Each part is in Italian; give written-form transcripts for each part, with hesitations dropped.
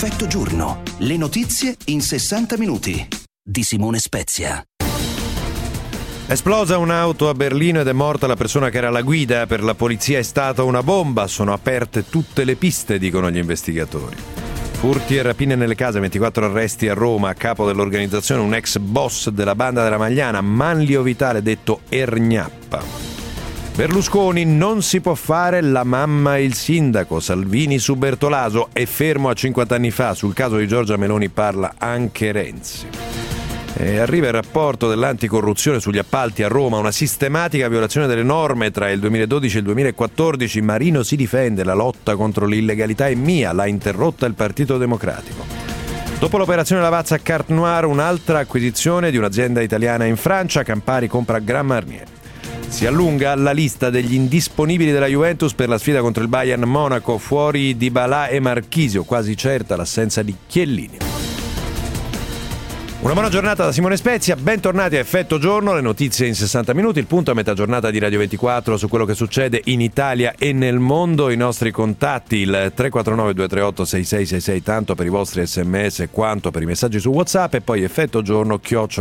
Effetto giorno. Le notizie in 60 minuti. Di Simone Spezia. Esplosa un'auto a Berlino ed è morta la persona che era alla guida. Per la polizia è stata una bomba. Sono aperte tutte le piste, dicono gli investigatori. Furti e rapine nelle case, 24 arresti a Roma. A capo dell'organizzazione un ex boss della banda della Magliana, Manlio Vitale, detto Ergnappa. Berlusconi: non si può fare la mamma e il sindaco. Salvini su Bertolaso: è fermo a 50 anni fa. Sul caso di Giorgia Meloni parla anche Renzi. E arriva il rapporto dell'anticorruzione sugli appalti a Roma, una sistematica violazione delle norme tra il 2012 e il 2014. Marino si difende: la lotta contro l'illegalità è mia, l'ha interrotta il Partito Democratico. Dopo l'operazione Lavazza Carte Noire, un'altra acquisizione di un'azienda italiana in Francia. Campari compra Grand Marnier. Si allunga la lista degli indisponibili della Juventus per la sfida contro il Bayern Monaco. Fuori Dybala e Marchisio, quasi certa l'assenza di Chiellini. Una buona giornata da Simone Spezia, bentornati a Effetto Giorno, le notizie in 60 minuti, il punto a metà giornata di Radio 24 su quello che succede in Italia e nel mondo. I nostri contatti, il 349 238 6666, tanto per i vostri sms quanto per i messaggi su WhatsApp, e poi effettogiorno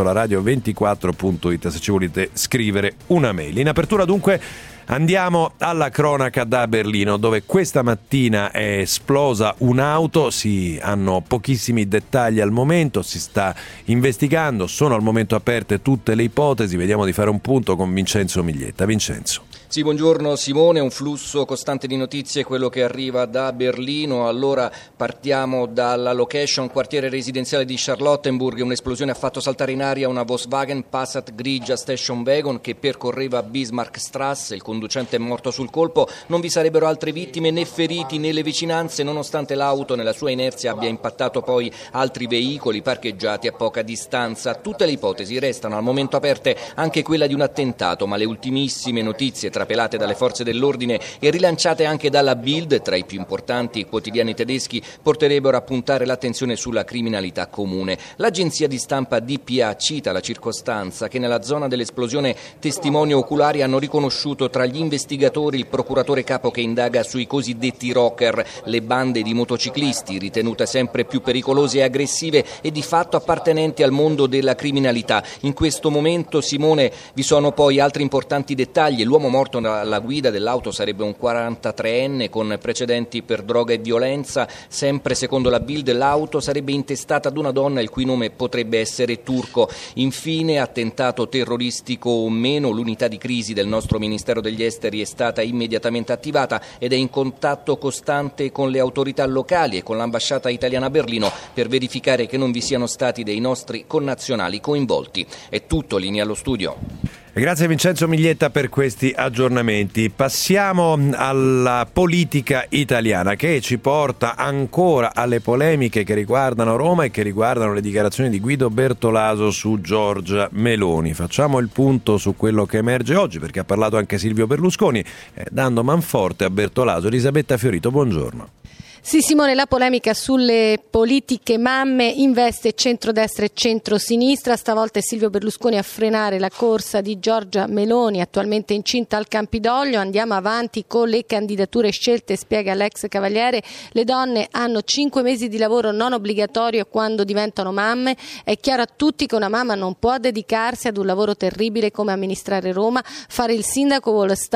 @radio24.it se ci volete scrivere una mail. In apertura dunque andiamo alla cronaca da Berlino, dove questa mattina è esplosa un'auto. Si hanno pochissimi dettagli al momento, si sta investigando, sono al momento aperte tutte le ipotesi. Vediamo di fare un punto con Vincenzo Miglietta. Vincenzo. Sì, buongiorno Simone, un flusso costante di notizie quello che arriva da Berlino. Allora partiamo dalla location, quartiere residenziale di Charlottenburg. Un'esplosione ha fatto saltare in aria una Volkswagen Passat grigia station wagon che percorreva Bismarckstrasse. Il conducente è morto sul colpo, non vi sarebbero altre vittime né feriti nelle vicinanze, nonostante l'auto nella sua inerzia abbia impattato poi altri veicoli parcheggiati a poca distanza. Tutte le ipotesi restano al momento aperte, anche quella di un attentato, ma le ultimissime notizie trapelate dalle forze dell'ordine e rilanciate anche dalla Bild, tra i più importanti quotidiani tedeschi, porterebbero a puntare l'attenzione sulla criminalità comune. L'agenzia di stampa DPA cita la circostanza che nella zona dell'esplosione testimoni oculari hanno riconosciuto tra gli investigatori il procuratore capo che indaga sui cosiddetti rocker, le bande di motociclisti ritenute sempre più pericolose e aggressive e di fatto appartenenti al mondo della criminalità. In questo momento, Simone, vi sono poi altri importanti dettagli. L'uomo morto alla guida dell'auto sarebbe un 43enne con precedenti per droga e violenza. Sempre secondo la Bild, l'auto sarebbe intestata ad una donna il cui nome potrebbe essere turco. Infine, attentato terroristico o meno, l'unità di crisi del nostro Ministero degli Esteri è stata immediatamente attivata ed è in contatto costante con le autorità locali e con l'ambasciata italiana a Berlino per verificare che non vi siano stati dei nostri connazionali coinvolti. È tutto, linea allo studio. Grazie Vincenzo Miglietta per questi aggiornamenti. Passiamo alla politica italiana, che ci porta ancora alle polemiche che riguardano Roma e che riguardano le dichiarazioni di Guido Bertolaso su Giorgia Meloni. Facciamo il punto su quello che emerge oggi, perché ha parlato anche Silvio Berlusconi, dando manforte a Bertolaso. Elisabetta Fiorito, buongiorno. Sì, Simone, la polemica sulle politiche mamme investe centrodestra e centrosinistra. Stavolta è Silvio Berlusconi a frenare la corsa di Giorgia Meloni, attualmente incinta al Campidoglio. Andiamo avanti con le candidature scelte, spiega l'ex Cavaliere. Le donne hanno 5 mesi di lavoro non obbligatorio quando diventano mamme. È chiaro a tutti che una mamma non può dedicarsi ad un lavoro terribile come amministrare Roma. Fare il sindaco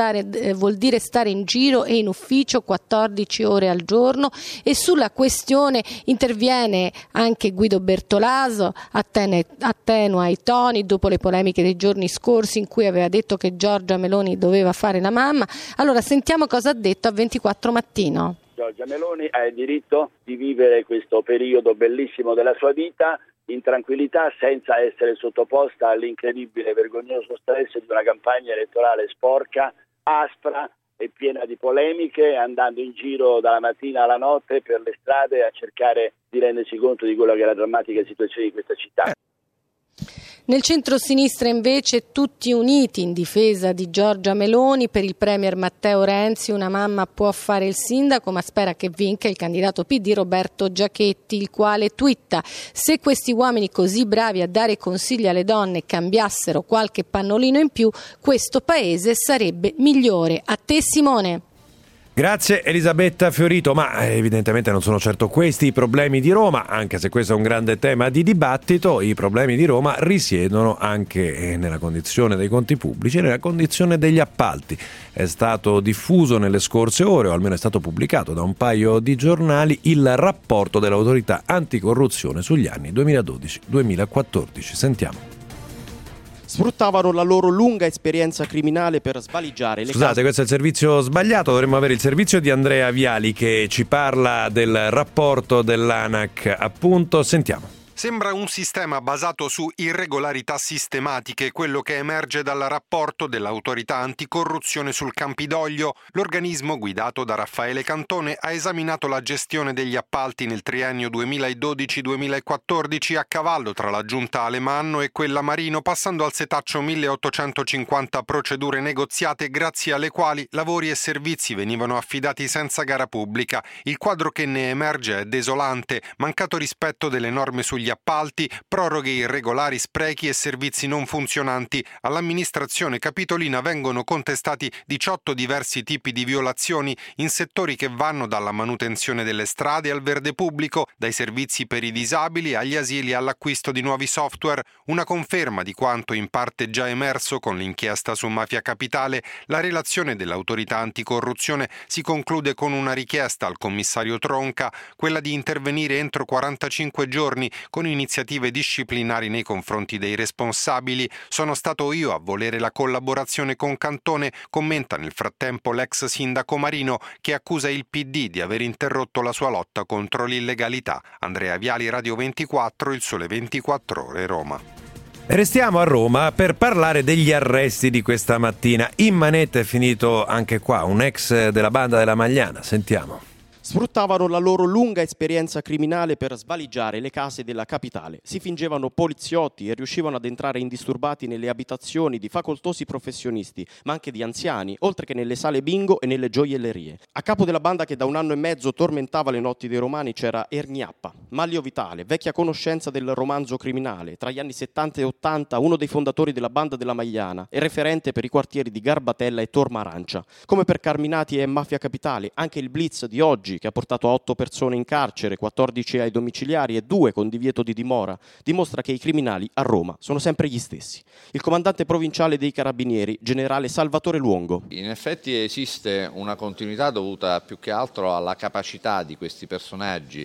vuol dire stare in giro e in ufficio 14 ore al giorno. E sulla questione interviene anche Guido Bertolaso, attenua i toni dopo le polemiche dei giorni scorsi in cui aveva detto che Giorgia Meloni doveva fare la mamma. Allora sentiamo cosa ha detto a 24 Mattino. Giorgia Meloni ha il diritto di vivere questo periodo bellissimo della sua vita in tranquillità, senza essere sottoposta all'incredibile, vergognoso stress di una campagna elettorale sporca, aspra e piena di polemiche, andando in giro dalla mattina alla notte per le strade a cercare di rendersi conto di quella che è la drammatica situazione di questa città. Nel centro-sinistra invece tutti uniti in difesa di Giorgia Meloni. Per il premier Matteo Renzi una mamma può fare il sindaco, ma spera che vinca il candidato PD Roberto Giachetti, il quale twitta: se questi uomini così bravi a dare consigli alle donne cambiassero qualche pannolino in più, questo paese sarebbe migliore. A te Simone. Grazie Elisabetta Fiorito, ma evidentemente non sono certo questi i problemi di Roma, anche se questo è un grande tema di dibattito. I problemi di Roma risiedono anche nella condizione dei conti pubblici e nella condizione degli appalti. È stato diffuso nelle scorse ore, o almeno è stato pubblicato da un paio di giornali, il rapporto dell'autorità anticorruzione sugli anni 2012-2014. Sentiamo. Sfruttavano la loro lunga esperienza criminale per svaligiare le Scusate, questo è il servizio sbagliato, dovremmo avere il servizio di Andrea Viali che ci parla del rapporto dell'ANAC, appunto, sentiamo. Sembra un sistema basato su irregolarità sistematiche, quello che emerge dal rapporto dell'autorità anticorruzione sul Campidoglio. L'organismo, guidato da Raffaele Cantone, ha esaminato la gestione degli appalti nel triennio 2012-2014 a cavallo tra la giunta Alemanno e quella Marino, passando al setaccio 1850 procedure negoziate grazie alle quali lavori e servizi venivano affidati senza gara pubblica. Il quadro che ne emerge è desolante: mancato rispetto delle norme sugli appalti, proroghe irregolari, sprechi e servizi non funzionanti. All'amministrazione capitolina vengono contestati 18 diversi tipi di violazioni in settori che vanno dalla manutenzione delle strade al verde pubblico, dai servizi per i disabili agli asili all'acquisto di nuovi software. Una conferma di quanto in parte già emerso con l'inchiesta su Mafia Capitale. La relazione dell'autorità anticorruzione si conclude con una richiesta al commissario Tronca, quella di intervenire entro 45 giorni con iniziative disciplinari nei confronti dei responsabili. Sono stato io a volere la collaborazione con Cantone, commenta nel frattempo l'ex sindaco Marino, che accusa il PD di aver interrotto la sua lotta contro l'illegalità. Andrea Viali, Radio 24, Il Sole 24 Ore, Roma. Restiamo a Roma per parlare degli arresti di questa mattina. In manetta è finito anche qua un ex della banda della Magliana, sentiamo. Sfruttavano la loro lunga esperienza criminale per svaligiare le case della capitale. Si fingevano poliziotti e riuscivano ad entrare indisturbati nelle abitazioni di facoltosi professionisti, ma anche di anziani, oltre che nelle sale bingo e nelle gioiellerie. A capo della banda che da 1 anno e mezzo tormentava le notti dei romani c'era Erniappa, Manlio Vitale, vecchia conoscenza del romanzo criminale, tra gli anni 70 e 80 uno dei fondatori della banda della Magliana e referente per i quartieri di Garbatella e Tormarancia. Come per Carminati e Mafia Capitale, anche il blitz di oggi, che ha portato 8 persone in carcere, 14 ai domiciliari e 2 con divieto di dimora, dimostra che i criminali a Roma sono sempre gli stessi. Il comandante provinciale dei Carabinieri, generale Salvatore Luongo. In effetti esiste una continuità dovuta più che altro alla capacità di questi personaggi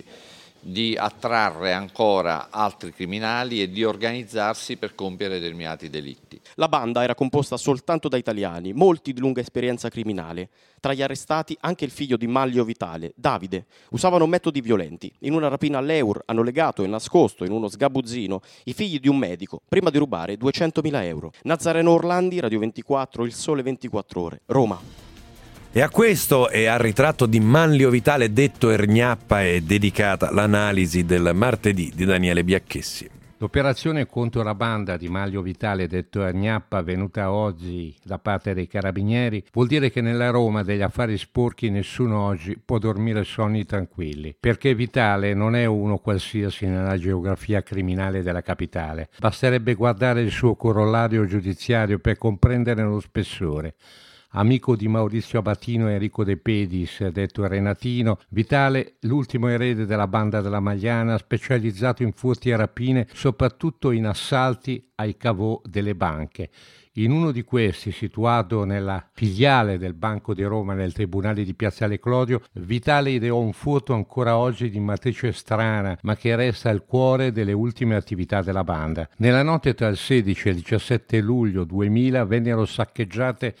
di attrarre ancora altri criminali e di organizzarsi per compiere determinati delitti. La banda era composta soltanto da italiani, molti di lunga esperienza criminale. Tra gli arrestati anche il figlio di Manlio Vitale, Davide. Usavano metodi violenti. In una rapina all'Eur hanno legato e nascosto in uno sgabuzzino i figli di un medico, prima di rubare 200.000 euro. Nazareno Orlandi, Radio 24, Il Sole 24 Ore, Roma. E a questo e al ritratto di Manlio Vitale detto Erniappa è dedicata l'analisi del martedì di Daniele Biacchessi. L'operazione contro la banda di Manlio Vitale detto Erniappa, avvenuta oggi da parte dei Carabinieri, vuol dire che nella Roma degli affari sporchi nessuno oggi può dormire sonni tranquilli, perché Vitale non è uno qualsiasi nella geografia criminale della capitale. Basterebbe guardare il suo corollario giudiziario per comprenderne lo spessore. Amico di Maurizio Abatino e Enrico De Pedis, detto Renatino, Vitale, l'ultimo erede della banda della Magliana, specializzato in furti e rapine, soprattutto in assalti ai cavò delle banche. In uno di questi, situato nella filiale del Banco di Roma nel Tribunale di Piazzale Clodio, Vitale ideò un furto ancora oggi di matrice strana, ma che resta il cuore delle ultime attività della banda. Nella notte tra il 16 e il 17 luglio 2000 vennero saccheggiate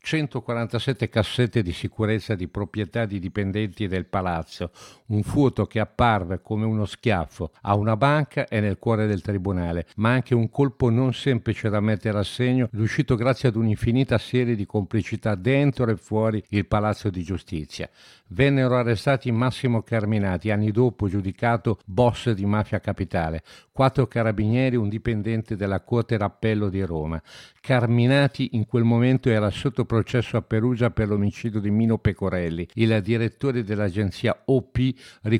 147 cassette di sicurezza di proprietà di dipendenti del palazzo, un furto che apparve come uno schiaffo a una banca e nel cuore del tribunale, ma anche un colpo non semplice da mettere a segno, riuscito grazie ad un'infinita serie di complicità dentro e fuori il Palazzo di Giustizia. Vennero arrestati Massimo Carminati, anni dopo giudicato boss di Mafia Capitale, 4 carabinieri e un dipendente della Corte d'Appello di Roma. Carminati in quel momento era sotto processo a Perugia per l'omicidio di Mino Pecorelli, il direttore dell'agenzia OP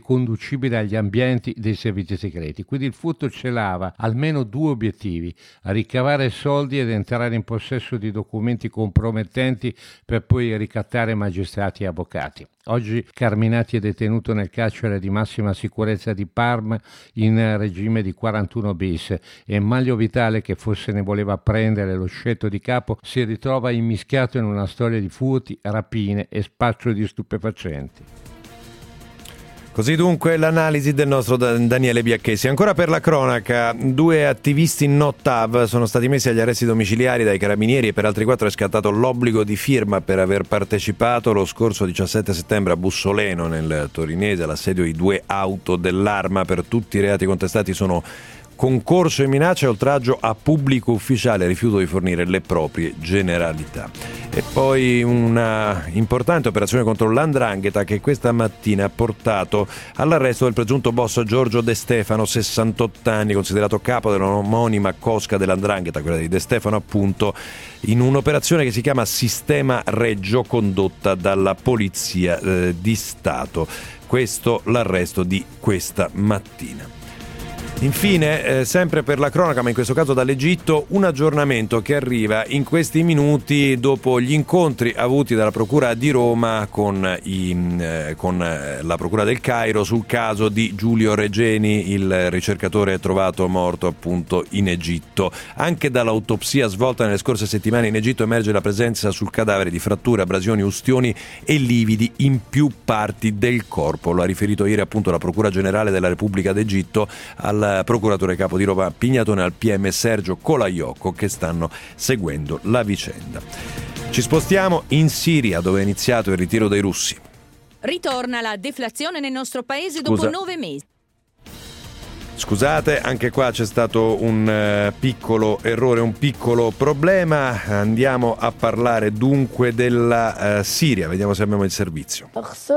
riconducibile agli ambienti dei servizi segreti. Quindi il furto celava almeno 2 obiettivi: ricavare soldi ed entrare in possesso di documenti compromettenti per poi ricattare magistrati e avvocati. Oggi Carminati è detenuto nel carcere di massima sicurezza di Parma in regime di 41 bis e Manlio Vitale, che forse ne voleva prendere lo scettro di capo, si ritrova immischiato in una storia di furti, rapine e spaccio di stupefacenti. Così dunque l'analisi del nostro Daniele Biacchesi. Ancora per la cronaca, 2 attivisti no TAV sono stati messi agli arresti domiciliari dai carabinieri e per altri 4 è scattato l'obbligo di firma per aver partecipato lo scorso 17 settembre a Bussoleno, nel torinese, all'assedio di 2 auto dell'Arma. Per tutti i reati contestati sono concorso e minaccia e oltraggio a pubblico ufficiale, rifiuto di fornire le proprie generalità. E poi una importante operazione contro l''ndrangheta che questa mattina ha portato all'arresto del presunto boss Giorgio De Stefano, 68 anni, considerato capo dell'omonima cosca dell''ndrangheta, quella di De Stefano appunto, in un'operazione che si chiama Sistema Reggio, condotta dalla Polizia di Stato. Questo l'arresto di questa mattina. Infine, sempre per la cronaca, ma in questo caso dall'Egitto, un aggiornamento che arriva in questi minuti dopo gli incontri avuti dalla Procura di Roma con la Procura del Cairo sul caso di Giulio Regeni, il ricercatore trovato morto appunto in Egitto. Anche dall'autopsia svolta nelle scorse settimane in Egitto emerge la presenza sul cadavere di fratture, abrasioni, ustioni e lividi in più parti del corpo. Lo ha riferito ieri appunto la Procura Generale della Repubblica d'Egitto al procuratore capo di Roma Pignatone, al PM Sergio Colaiocco, che stanno seguendo la vicenda. Ci spostiamo in Siria, dove è iniziato il ritiro dei russi. Ritorna la deflazione nel nostro paese dopo 9 mesi. Scusate, anche qua c'è stato un piccolo errore, un piccolo problema. Andiamo a parlare dunque della Siria. Vediamo se abbiamo il servizio.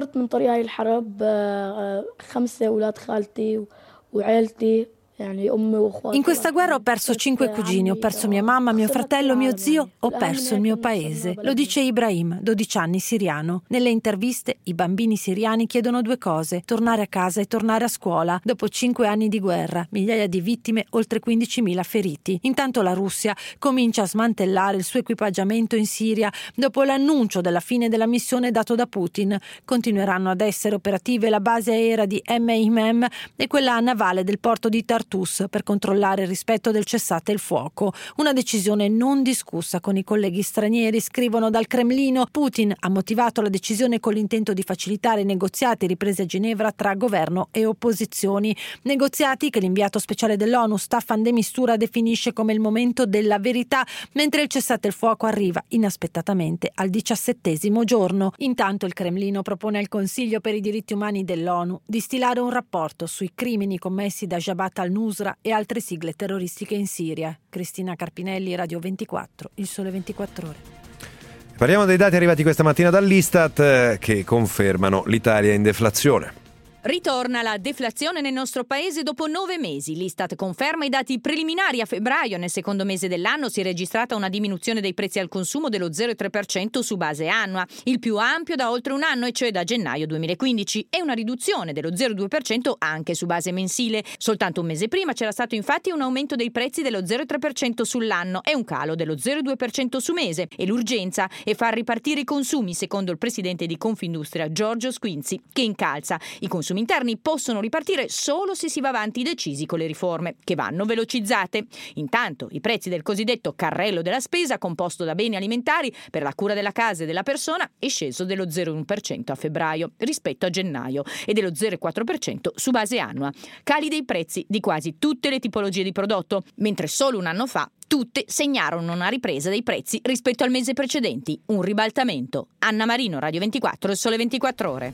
In questa guerra ho perso 5 cugini, ho perso mia mamma, mio fratello, mio zio, ho perso il mio paese. Lo dice Ibrahim, 12 anni, siriano. Nelle interviste i bambini siriani chiedono 2 cose: tornare a casa e tornare a scuola. Dopo 5 anni di guerra, migliaia di vittime, oltre 15.000 feriti. Intanto la Russia comincia a smantellare il suo equipaggiamento in Siria dopo l'annuncio della fine della missione dato da Putin. Continueranno ad essere operative la base aerea di Meimem e quella navale del porto di Tartus per controllare il rispetto del cessate il fuoco. Una decisione non discussa con i colleghi stranieri, scrivono dal Cremlino. Putin ha motivato la decisione con l'intento di facilitare i negoziati ripresi a Ginevra tra governo e opposizioni. Negoziati che l'inviato speciale dell'ONU Staffan de Mistura definisce come il momento della verità, mentre il cessate il fuoco arriva inaspettatamente al 17° giorno. Intanto il Cremlino propone al Consiglio per i diritti umani dell'ONU di stilare un rapporto sui crimini commessi da Jabhat al-Nusra e altre sigle terroristiche in Siria. Cristina Carpinelli, Radio 24, Il Sole 24 Ore. Parliamo dei dati arrivati questa mattina dall'Istat che confermano l'Italia in deflazione. Ritorna la deflazione nel nostro paese dopo 9 mesi. L'Istat conferma i dati preliminari a febbraio. Nel secondo mese dell'anno si è registrata una diminuzione dei prezzi al consumo dello 0,3% su base annua, il più ampio da oltre un anno, e cioè da gennaio 2015, e una riduzione dello 0,2% anche su base mensile. Soltanto un mese prima c'era stato infatti un aumento dei prezzi dello 0,3% sull'anno e un calo dello 0,2% su mese. E l'urgenza è far ripartire i consumi, secondo il presidente di Confindustria Giorgio Squinzi, che incalza: i consumi interni possono ripartire solo se si va avanti decisi con le riforme, che vanno velocizzate. Intanto i prezzi del cosiddetto carrello della spesa, composto da beni alimentari per la cura della casa e della persona, è sceso dello 0,1% a febbraio rispetto a gennaio e dello 0,4% su base annua. Cali dei prezzi di quasi tutte le tipologie di prodotto, mentre solo un anno fa tutte segnarono una ripresa dei prezzi rispetto al mese precedente, un ribaltamento. Anna Marino, Radio 24, Il Sole 24 Ore.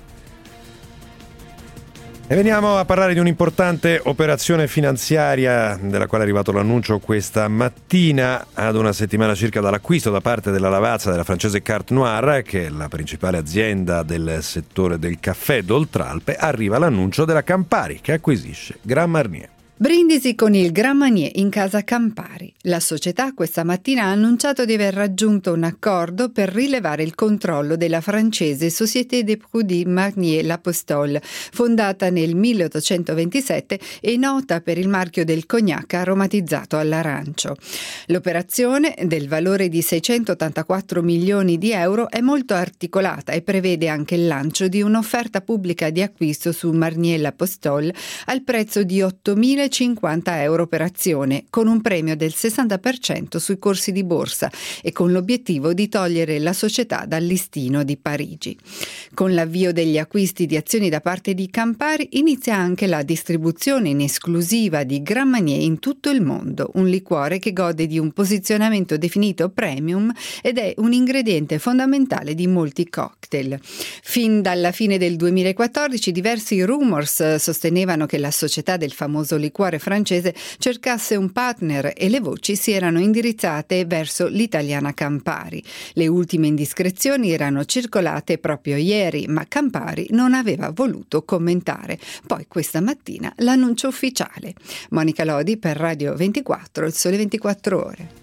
E veniamo a parlare di un'importante operazione finanziaria della quale è arrivato l'annuncio questa mattina, ad una settimana circa dall'acquisto da parte della Lavazza della francese Carte Noire, che è la principale azienda del settore del caffè d'Oltralpe. Arriva l'annuncio della Campari che acquisisce Grand Marnier. Brindisi con il Grand Marnier in casa Campari. La società questa mattina ha annunciato di aver raggiunto un accordo per rilevare il controllo della francese Société des Produits Marnier L'Apostole, fondata nel 1827 e nota per il marchio del cognac aromatizzato all'arancio. L'operazione, del valore di 684 milioni di euro, è molto articolata e prevede anche il lancio di un'offerta pubblica di acquisto su Marnier L'Apostole al prezzo di 8.050 euro per azione, con un premio del 60% sui corsi di borsa e con l'obiettivo di togliere la società dal listino di Parigi. Con l'avvio degli acquisti di azioni da parte di Campari inizia anche la distribuzione in esclusiva di Grand Marnier in tutto il mondo, un liquore che gode di un posizionamento definito premium ed è un ingrediente fondamentale di molti cocktail. Fin dalla fine del 2014 diversi rumors sostenevano che la società del famoso liquore francese cercasse un partner e le voci si erano indirizzate verso l'italiana Campari. Le ultime indiscrezioni erano circolate proprio ieri, ma Campari non aveva voluto commentare. Poi questa mattina l'annuncio ufficiale. Monica Lodi per Radio 24, il Sole 24 Ore.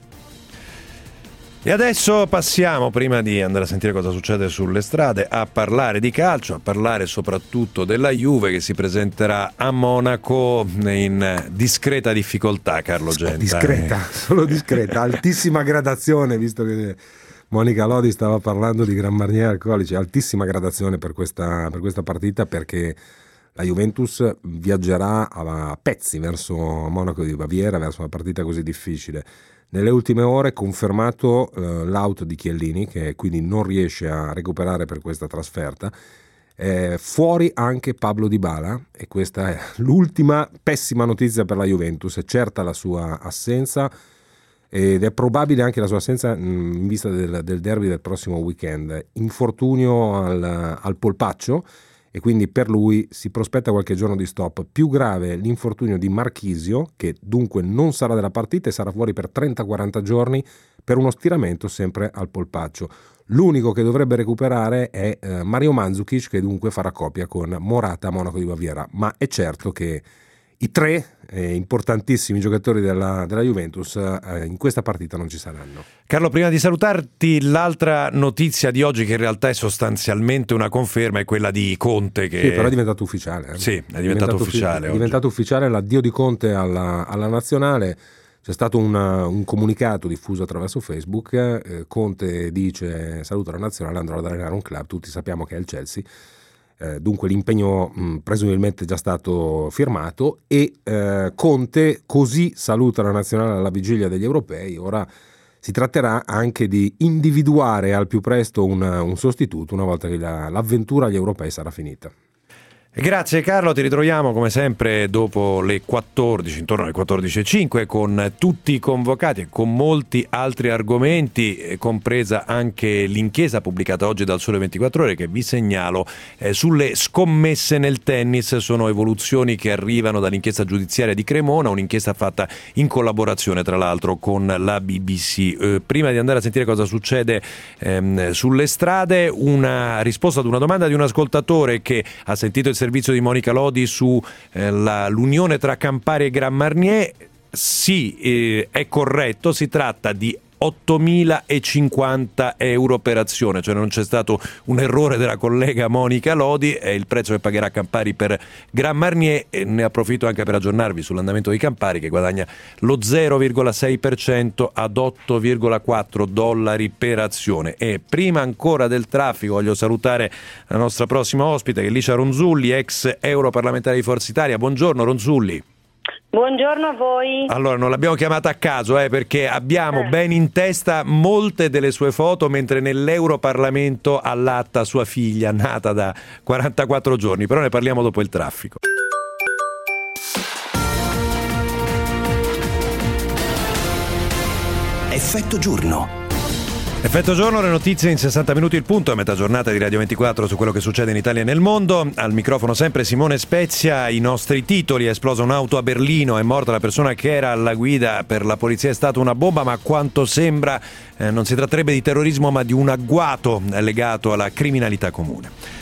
E adesso passiamo, prima di andare a sentire cosa succede sulle strade, a parlare di calcio, a parlare soprattutto della Juve che si presenterà a Monaco in discreta difficoltà, Carlo Genta. Discreta, solo discreta, altissima gradazione, visto che Monica Lodi stava parlando di Grand Marnier alcolici, altissima gradazione per questa partita, perché la Juventus viaggerà a pezzi verso Monaco di Baviera, verso una partita così difficile. Nelle ultime ore confermato l'auto di Chiellini, che quindi non riesce a recuperare per questa trasferta. Fuori anche Pablo Dybala, e questa è l'ultima pessima notizia per la Juventus. È certa la sua assenza ed è probabile anche la sua assenza in vista del derby del prossimo weekend. Infortunio al polpaccio, e quindi per lui si prospetta qualche giorno di stop. Più grave l'infortunio di Marchisio, che dunque non sarà della partita e sarà fuori per 30-40 giorni per uno stiramento sempre al polpaccio. L'unico che dovrebbe recuperare è Mario Mandzukic, che dunque farà coppia con Morata a Monaco di Baviera, ma è certo che i tre importantissimi giocatori della Juventus in questa partita non ci saranno. Carlo, prima di salutarti, l'altra notizia di oggi, che in realtà è sostanzialmente una conferma, è quella di Conte. Che... Sì, però è diventato ufficiale. Sì, è diventato ufficiale. È diventato ufficiale l'addio di Conte alla nazionale. C'è stato un comunicato diffuso attraverso Facebook. Conte dice: saluto la nazionale, andrò ad allenare un club. Tutti sappiamo che è il Chelsea. Dunque l'impegno presumibilmente è già stato firmato, e Conte così saluta la nazionale alla vigilia degli europei. Ora si tratterà anche di individuare al più presto un sostituto una volta che l'avventura agli europei sarà finita. Grazie Carlo, ti ritroviamo come sempre dopo le 14, intorno alle 14.05, con tutti i convocati e con molti altri argomenti, compresa anche l'inchiesta pubblicata oggi dal Sole 24 Ore, che vi segnalo sulle scommesse nel tennis. Sono evoluzioni che arrivano dall'inchiesta giudiziaria di Cremona, un'inchiesta fatta in collaborazione tra l'altro con la BBC. Prima di andare a sentire cosa succede sulle strade, una risposta ad una domanda di un ascoltatore che ha sentito il servizio di Monica Lodi su l'unione tra Campari e Grand Marnier. Sì, è corretto, si tratta di 8.050 euro per azione, cioè non c'è stato un errore della collega Monica Lodi, è il prezzo che pagherà Campari per Grand Marnier. E ne approfitto anche per aggiornarvi sull'andamento di Campari, che guadagna lo 0,6% ad $8,4 per azione. E prima ancora del traffico voglio salutare la nostra prossima ospite, che è Licia Ronzulli, ex europarlamentare di Forza Italia. Buongiorno Ronzulli. Buongiorno a voi. Allora, non l'abbiamo chiamata a caso, perché abbiamo ben in testa molte delle sue foto mentre nell'Europarlamento allatta sua figlia, nata da 44 giorni, però ne parliamo dopo il traffico. Effetto giorno. Effetto giorno, le notizie in 60 minuti il punto, a metà giornata di Radio 24 su quello che succede in Italia e nel mondo. Al microfono sempre Simone Spezia. I nostri titoli: è esplosa un'auto a Berlino, è morta la persona che era alla guida, per la polizia è stata una bomba, ma a quanto sembra non si tratterebbe di terrorismo ma di un agguato legato alla criminalità comune.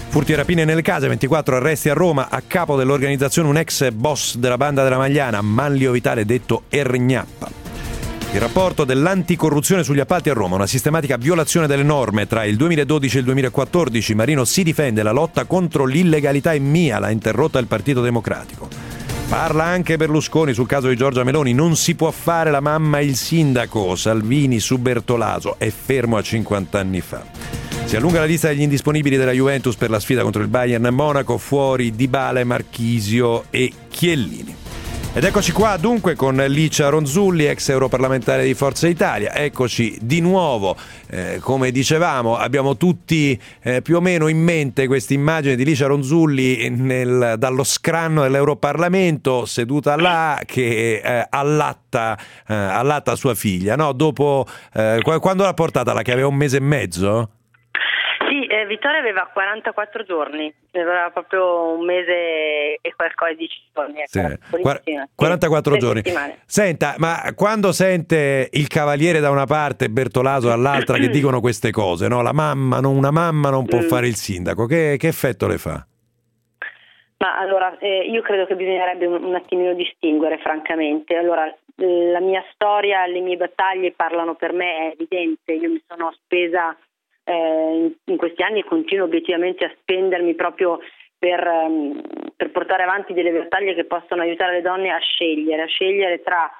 Furti e rapine nelle case, 24 arresti a Roma. A capo dell'organizzazione un ex boss della banda della Magliana, Manlio Vitale detto Ergnappa. Il rapporto dell'anticorruzione sugli appalti a Roma, una sistematica violazione delle norme. Tra il 2012 e il 2014 Marino si difende, la lotta contro l'illegalità è mia, l'ha interrotta il Partito Democratico. Parla anche Berlusconi sul caso di Giorgia Meloni, non si può fare la mamma e il sindaco. Salvini su Bertolaso, è fermo a 50 anni fa. Si allunga la lista degli indisponibili della Juventus per la sfida contro il Bayern Monaco, fuori Dybala, Marchisio e Chiellini. Ed eccoci qua dunque con Licia Ronzulli, ex europarlamentare di Forza Italia. Eccoci di nuovo, come dicevamo, abbiamo tutti più o meno in mente questa immagine di Licia Ronzulli dallo scranno dell'Europarlamento, seduta là che allatta sua figlia, no? Dopo, quando l'ha portata là, che aveva 1 mese e mezzo? Sì, Vittoria aveva 44 giorni, aveva proprio 1 mese e qualcosa di giorni. Sì. 44 giorni. Senta, ma quando sente il Cavaliere da una parte e Bertolaso dall'altra che dicono queste cose, no? Una mamma non può fare il sindaco, che effetto le fa? Ma allora, io credo che bisognerebbe un attimino distinguere, francamente. Allora, la mia storia, le mie battaglie parlano per me, è evidente. Io mi sono spesa in questi anni e continuo obiettivamente a spendermi proprio per portare avanti delle battaglie che possono aiutare le donne a scegliere tra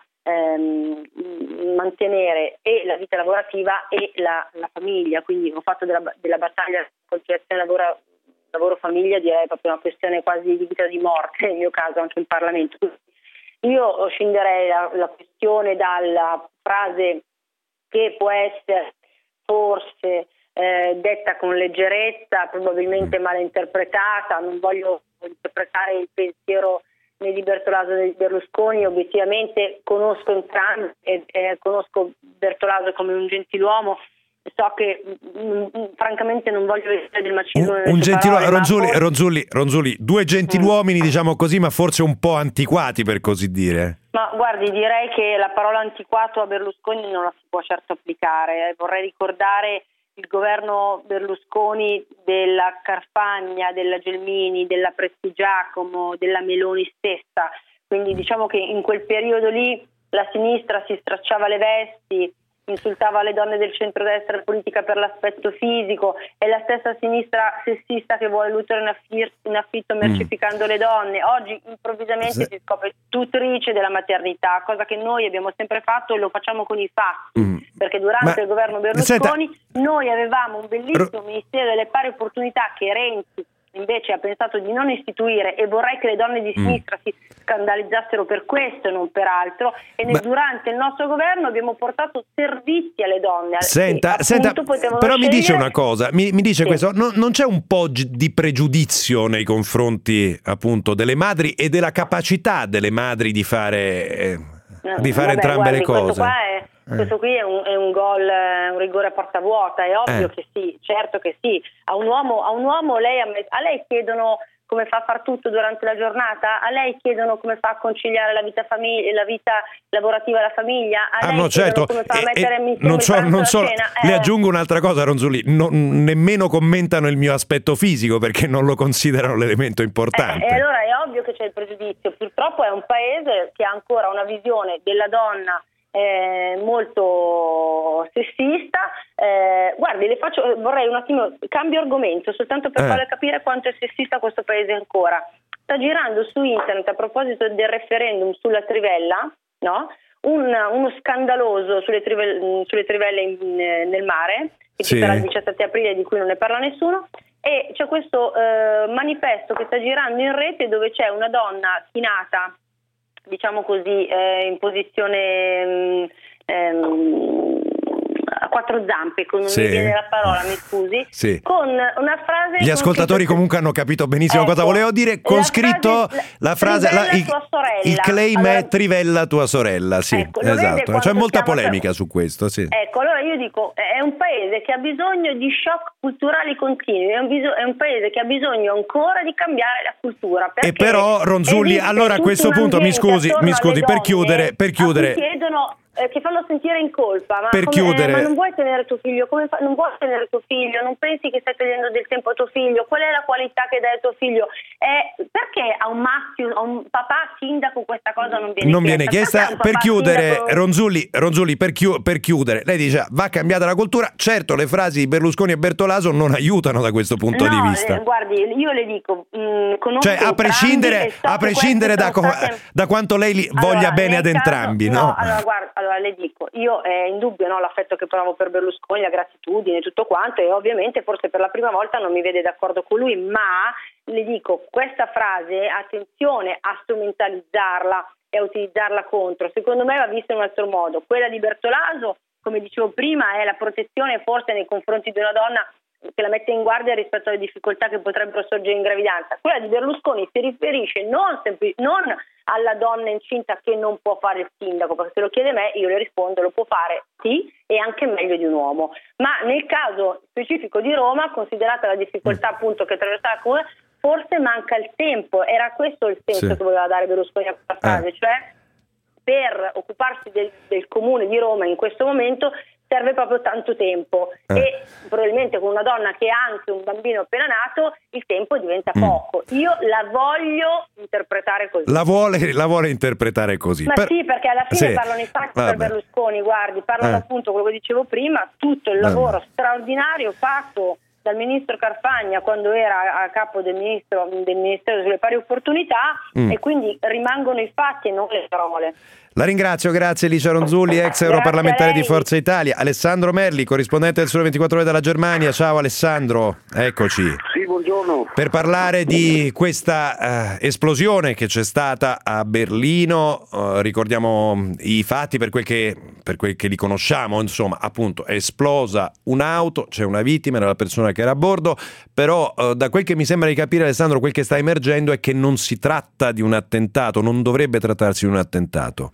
mantenere e la vita lavorativa e la famiglia. Quindi ho fatto della battaglia conciliazione lavoro-famiglia, direi proprio una questione quasi di vita o di morte, nel mio caso anche in Parlamento. Io scinderei la questione dalla frase che può essere forse detta con leggerezza, probabilmente mal interpretata. Non voglio interpretare il pensiero né di Bertolaso né di Berlusconi. Obiettivamente conosco entrambi e conosco Bertolaso come un gentiluomo. So che francamente non voglio vedere del macismo un gentiluomo. Ronzulli, 2 gentiluomini, diciamo così, ma forse un po' antiquati, per così dire. Ma guardi, direi che la parola antiquato a Berlusconi non la si può certo applicare. Vorrei ricordare il governo Berlusconi della Carfagna, della Gelmini, della Prestigiacomo, della Meloni stessa. Quindi diciamo che in quel periodo lì la sinistra si stracciava le vesti, insultava le donne del centrodestra e politica per l'aspetto fisico, è la stessa sinistra sessista che vuole l'utero in affitto mercificando le donne. Oggi improvvisamente si scopre tutrice della maternità, cosa che noi abbiamo sempre fatto e lo facciamo con i fatti, perché durante il governo Berlusconi noi avevamo un bellissimo Ministero delle Pari Opportunità che Renzi invece ha pensato di non istituire, e vorrei che le donne di sinistra si scandalizzassero per questo e non per altro. E durante il nostro governo abbiamo portato servizi alle donne. Senta, però mi dice una cosa, mi dice questo, non c'è un po' di pregiudizio nei confronti appunto delle madri e della capacità delle madri di fare entrambe le cose? Questo qui è un gol, un rigore a porta vuota, è ovvio che sì, certo che sì. A un uomo a lei chiedono come fa a far tutto durante la giornata, a lei chiedono come fa a conciliare la vita lavorativa e la famiglia, a lei certo. Come fa a mettere non so, le aggiungo un'altra cosa, Ronzulli, nemmeno commentano il mio aspetto fisico perché non lo considerano l'elemento importante. E allora è ovvio che c'è il pregiudizio. Purtroppo è un paese che ha ancora una visione della donna molto sessista. Guardi, vorrei un attimo cambio argomento soltanto per farle capire quanto è sessista questo paese ancora. Sta girando su internet, a proposito del referendum sulla trivella, no? Uno scandaloso sulle trivelle nel mare che ci sarà il 17 aprile, di cui non ne parla nessuno, e c'è questo manifesto che sta girando in rete dove c'è una donna chinata, diciamo così, in posizione a 4 zampe, non mi viene la parola, mi scusi, con una frase... Gli ascoltatori comunque hanno capito benissimo cosa volevo dire, con scritto la frase il claim è trivella tua sorella, esatto, c'è molta polemica su questo, Ecco, allora io dico, è un paese che ha bisogno di shock culturali continui, è un paese che ha bisogno ancora di cambiare la cultura. E però, Ronzulli, allora a questo punto mi scusi per chiudere che fanno sentire in colpa. Per chiudere, ma non vuoi tenere tuo figlio? Non vuoi tenere tuo figlio? Non pensi che stai togliendo del tempo a tuo figlio? Qual è la qualità che dai a tuo figlio? Perché a un maschio, a un papà sindaco questa cosa non viene chiesta? Per chiudere, Ronzulli, per chiudere, lei dice va cambiata la cultura. Certo, le frasi di Berlusconi e Bertolaso non aiutano da questo punto di vista. Guardi, io le dico, cioè a prescindere da quanto lei voglia bene ad entrambi, no? Allora le dico, io è indubbio l'affetto che provo per Berlusconi, la gratitudine e tutto quanto, e ovviamente forse per la prima volta non mi vede d'accordo con lui, ma le dico, questa frase, attenzione a strumentalizzarla e a utilizzarla contro, secondo me va vista in un altro modo. Quella di Bertolaso, come dicevo prima, è la protezione forse nei confronti di una donna che la mette in guardia rispetto alle difficoltà che potrebbero sorgere in gravidanza. Quella di Berlusconi si riferisce non alla donna incinta che non può fare il sindaco, perché se lo chiede me io le rispondo lo può fare sì, e anche meglio di un uomo, ma nel caso specifico di Roma, considerata la difficoltà appunto che attraversa la comune, forse manca il tempo. Era questo il senso che voleva dare Berlusconi a questa frase, cioè per occuparsi del comune di Roma in questo momento serve proprio tanto tempo e probabilmente con una donna che ha anche un bambino appena nato il tempo diventa poco. Io la voglio interpretare così. La vuole interpretare così. Ma sì, perché alla fine parlano i fatti per Berlusconi, guardi, parlano appunto quello che dicevo prima, tutto il lavoro straordinario fatto dal ministro Carfagna quando era a capo del Ministero sulle pari opportunità e quindi rimangono i fatti e non le parole. La ringrazio, grazie Licia Ronzulli, ex europarlamentare di Forza Italia. Alessandro Merli, corrispondente del Sole 24 Ore dalla Germania. Ciao Alessandro, eccoci. Sì, buongiorno. Per parlare di questa esplosione che c'è stata a Berlino, ricordiamo i fatti per quel che li conosciamo, insomma, appunto è esplosa un'auto, c'è una vittima, era la persona che era a bordo, però da quel che mi sembra di capire, Alessandro, quel che sta emergendo è che non si tratta di un attentato, non dovrebbe trattarsi di un attentato.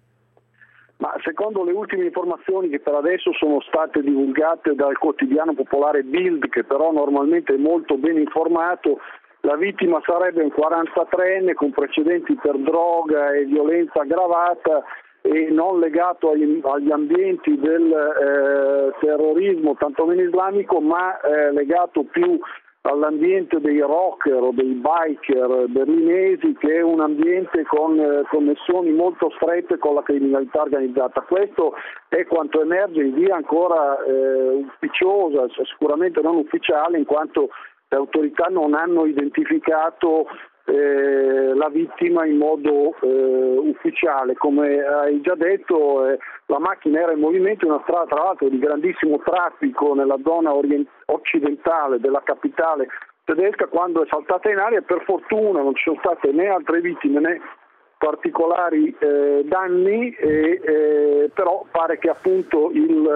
Ma secondo le ultime informazioni che per adesso sono state divulgate dal quotidiano popolare Bild, che però normalmente è molto ben informato, la vittima sarebbe un 43enne con precedenti per droga e violenza aggravata e non legato agli ambienti del terrorismo, tantomeno islamico, ma legato più all'ambiente dei rocker o dei biker berlinesi, che è un ambiente con connessioni molto strette con la criminalità organizzata. Questo è quanto emerge in via ancora ufficiosa, sicuramente non ufficiale, in quanto le autorità non hanno identificato la vittima in modo ufficiale. Come hai già detto, la macchina era in movimento in una strada tra l'altro di grandissimo traffico nella zona occidentale della capitale tedesca quando è saltata in aria. Per fortuna non ci sono state né altre vittime né particolari danni, però pare che appunto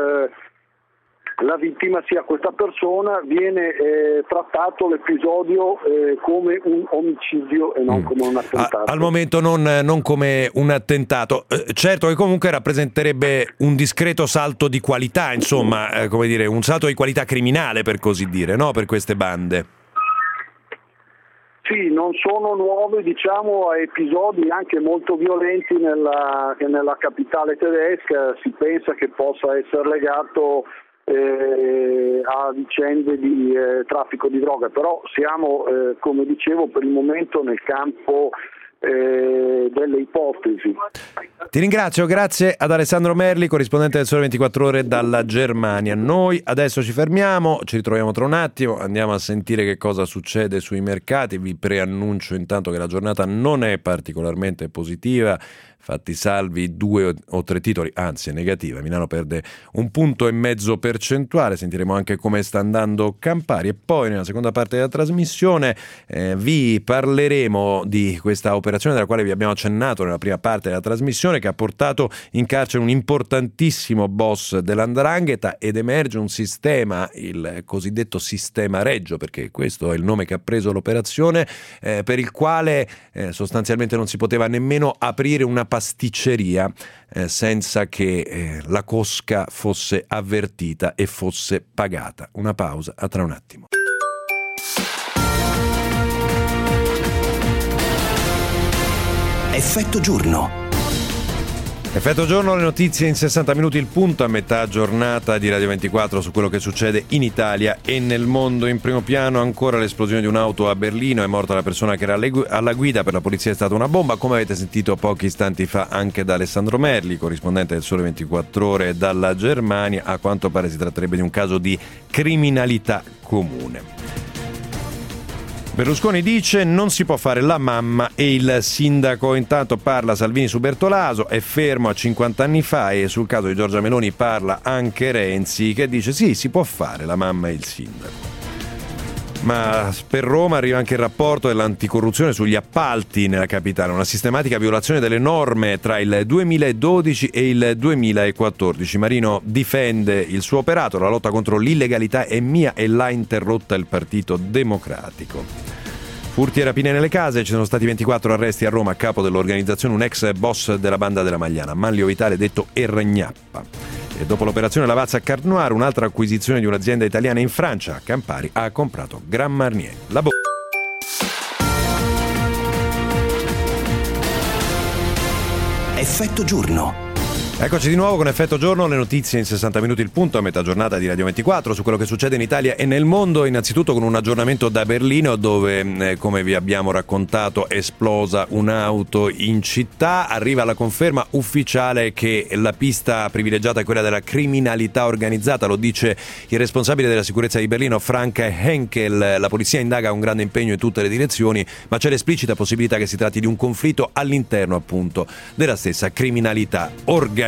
la vittima sia questa persona. Viene trattato l'episodio come un omicidio e non come un attentato. Al momento non come un attentato. Certo che comunque rappresenterebbe un discreto salto di qualità, insomma, come dire, un salto di qualità criminale, per così dire, no? Per queste bande. Sì, non sono nuovi, diciamo, episodi anche molto violenti nella capitale tedesca. Si pensa che possa essere legato a vicende di traffico di droga, però siamo, come dicevo, per il momento nel campo delle ipotesi. Ti ringrazio, grazie ad Alessandro Merli, corrispondente del Sole 24 Ore dalla Germania. Noi adesso ci fermiamo, ci ritroviamo tra un attimo, andiamo a sentire che cosa succede sui mercati. Vi preannuncio intanto che la giornata non è particolarmente positiva, fatti salvi 2 o 3 titoli, anzi è negativa. Milano perde 1,5 punti percentuale. Sentiremo anche come sta andando Campari e poi nella seconda parte della trasmissione vi parleremo di questa operazione della quale vi abbiamo accennato nella prima parte della trasmissione, che ha portato in carcere un importantissimo boss dell''ndrangheta ed emerge un sistema, il cosiddetto sistema Reggio, perché questo è il nome che ha preso l'operazione, per il quale sostanzialmente non si poteva nemmeno aprire una pasticceria senza che la cosca fosse avvertita e fosse pagata. Una pausa, a tra un attimo. Effetto giorno. Effetto giorno, le notizie in 60 minuti, il punto a metà giornata di Radio 24 su quello che succede in Italia e nel mondo. In primo piano ancora l'esplosione di un'auto a Berlino, è morta la persona che era alla guida, per la polizia è stata una bomba, come avete sentito pochi istanti fa anche da Alessandro Merli, corrispondente del Sole 24 Ore dalla Germania. A quanto pare si tratterebbe di un caso di criminalità comune. Berlusconi dice non si può fare la mamma e il sindaco. Intanto parla Salvini su Bertolaso, è fermo a 50 anni fa, e sul caso di Giorgia Meloni parla anche Renzi, che dice sì, si può fare la mamma e il sindaco. Ma per Roma arriva anche il rapporto dell'anticorruzione sugli appalti nella capitale, una sistematica violazione delle norme tra il 2012 e il 2014. Marino difende il suo operato, la lotta contro l'illegalità è mia e l'ha interrotta il Partito Democratico. Furti e rapine nelle case, ci sono stati 24 arresti a Roma a capo dell'organizzazione, un ex boss della banda della Magliana, Manlio Vitale detto Erragnappa. E dopo l'operazione Lavazza a Carte Noire, un'altra acquisizione di un'azienda italiana in Francia, Campari ha comprato Grand Marnier. Effetto giorno. Eccoci di nuovo con Effetto Giorno, le notizie in 60 minuti, il punto a metà giornata di Radio 24 su quello che succede in Italia e nel mondo. Innanzitutto con un aggiornamento da Berlino, dove come vi abbiamo raccontato è esplosa un'auto in città. Arriva la conferma ufficiale che la pista privilegiata è quella della criminalità organizzata, lo dice il responsabile della sicurezza di Berlino Frank Henkel. La polizia indaga con grande impegno in tutte le direzioni, ma c'è l'esplicita possibilità che si tratti di un conflitto all'interno appunto della stessa criminalità organizzata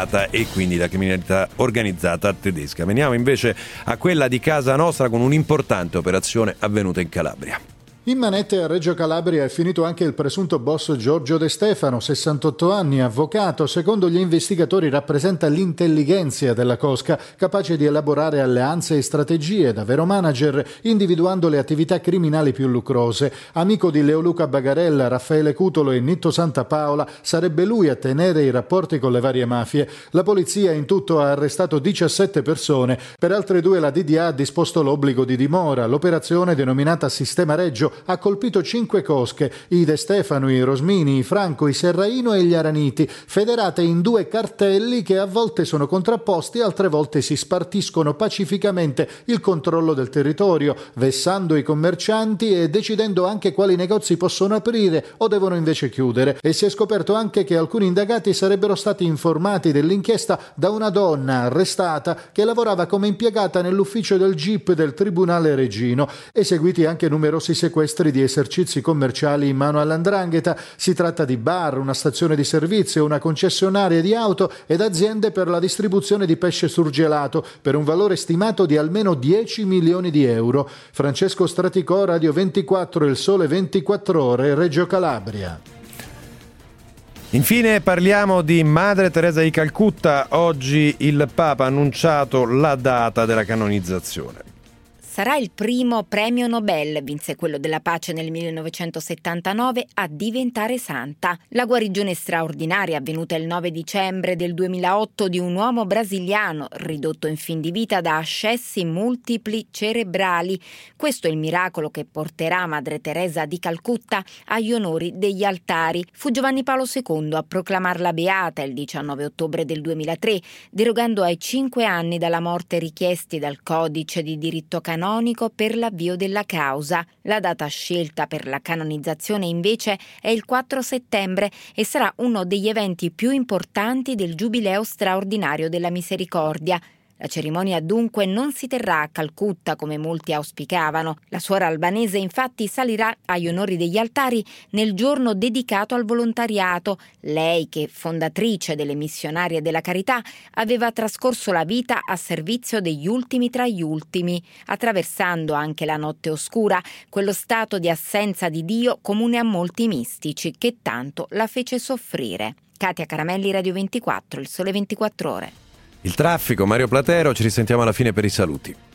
e quindi la criminalità organizzata tedesca. Veniamo invece a quella di casa nostra con un'importante operazione avvenuta in Calabria. In manette a Reggio Calabria è finito anche il presunto boss Giorgio De Stefano, 68 anni, avvocato. Secondo gli investigatori rappresenta l'intellighenzia della cosca, capace di elaborare alleanze e strategie da vero manager, individuando le attività criminali più lucrose. Amico di Leoluca Bagarella, Raffaele Cutolo e Nitto Santapaola, sarebbe lui a tenere i rapporti con le varie mafie. La polizia in tutto ha arrestato 17 persone. Per altre 2 la DDA ha disposto l'obbligo di dimora. L'operazione, denominata Sistema Reggio, ha colpito 5 cosche, i De Stefano, i Rosmini, i Franco, i Serraino e gli Araniti, federate in 2 cartelli che a volte sono contrapposti, altre volte si spartiscono pacificamente il controllo del territorio, vessando i commercianti e decidendo anche quali negozi possono aprire o devono invece chiudere. E si è scoperto anche che alcuni indagati sarebbero stati informati dell'inchiesta da una donna arrestata che lavorava come impiegata nell'ufficio del GIP del Tribunale Reggino. Eseguiti anche numerosi sequestri di esercizi commerciali in mano all''ndrangheta. Si tratta di bar, una stazione di servizio, una concessionaria di auto ed aziende per la distribuzione di pesce surgelato per un valore stimato di almeno 10 milioni di euro. Francesco Straticò, Radio 24, Il Sole 24 Ore, Reggio Calabria. Infine parliamo di Madre Teresa di Calcutta. Oggi il Papa ha annunciato la data della canonizzazione. Sarà il primo premio Nobel, vinse quello della pace nel 1979, a diventare santa. La guarigione straordinaria avvenuta il 9 dicembre del 2008 di un uomo brasiliano ridotto in fin di vita da ascessi multipli cerebrali. Questo è il miracolo che porterà Madre Teresa di Calcutta agli onori degli altari. Fu Giovanni Paolo II a proclamarla beata il 19 ottobre del 2003, derogando ai 5 anni dalla morte richiesti dal Codice di diritto canonico per l'avvio della causa. La data scelta per la canonizzazione invece è il 4 settembre e sarà uno degli eventi più importanti del Giubileo straordinario della Misericordia. La cerimonia dunque non si terrà a Calcutta come molti auspicavano. La suora albanese infatti salirà agli onori degli altari nel giorno dedicato al volontariato. Lei, che fondatrice delle Missionarie della Carità, aveva trascorso la vita a servizio degli ultimi tra gli ultimi, attraversando anche la notte oscura, quello stato di assenza di Dio comune a molti mistici che tanto la fece soffrire. Katia Caramelli, Radio 24, Il Sole 24 Ore. Il traffico, Mario Platero, ci risentiamo alla fine per i saluti.